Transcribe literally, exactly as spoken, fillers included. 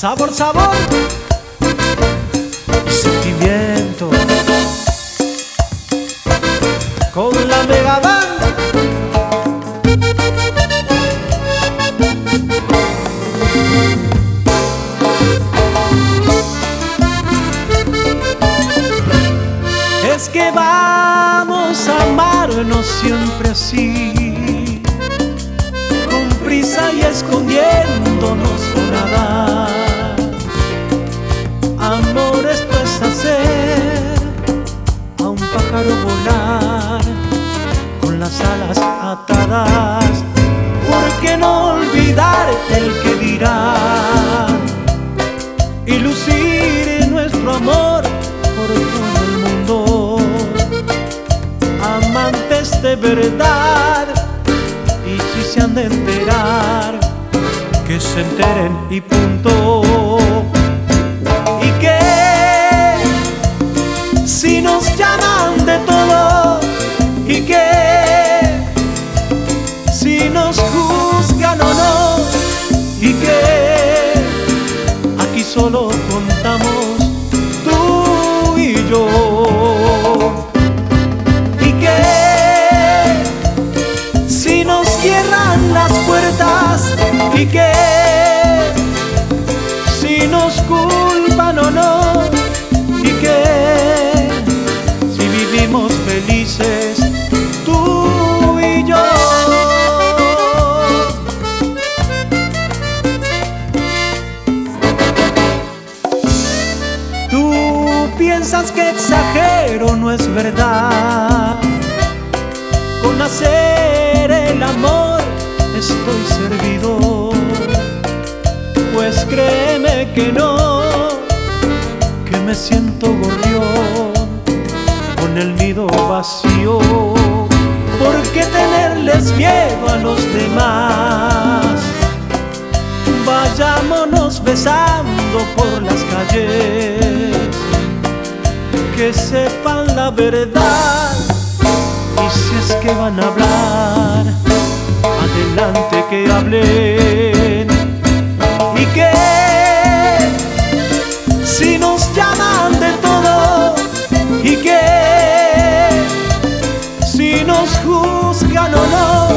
sabor, sabor y sentimiento. Con la mega banda es que vamos a amarnos siempre así, con prisa y escondiéndonos por nada. Amor, esto es hacer a un pájaro volar con las alas atadas. ¿Por qué no olvidarte el que dirá y lucir nuestro amor por todo el mundo? Amantes de verdad, y si se han de enterar, que se enteren y punto. Y que si nos llaman de todo, y que si nos juzgan o no, y que aquí solo contamos tú y yo. Y que si nos cierran las puertas, y que si nos culpan o no, y que si vivimos felices tú y yo. Tú piensas que exagero, no es verdad. Con hacer el amor estoy servido, pues créeme que no, que me siento gorrión con el nido vacío. ¿Por qué tenerles miedo a los demás? Vayámonos besando por las calles, que sepan la verdad. Y si es que van a hablar, adelante que hablen. Y que si nos llaman de todo, y que si nos juzgan o no,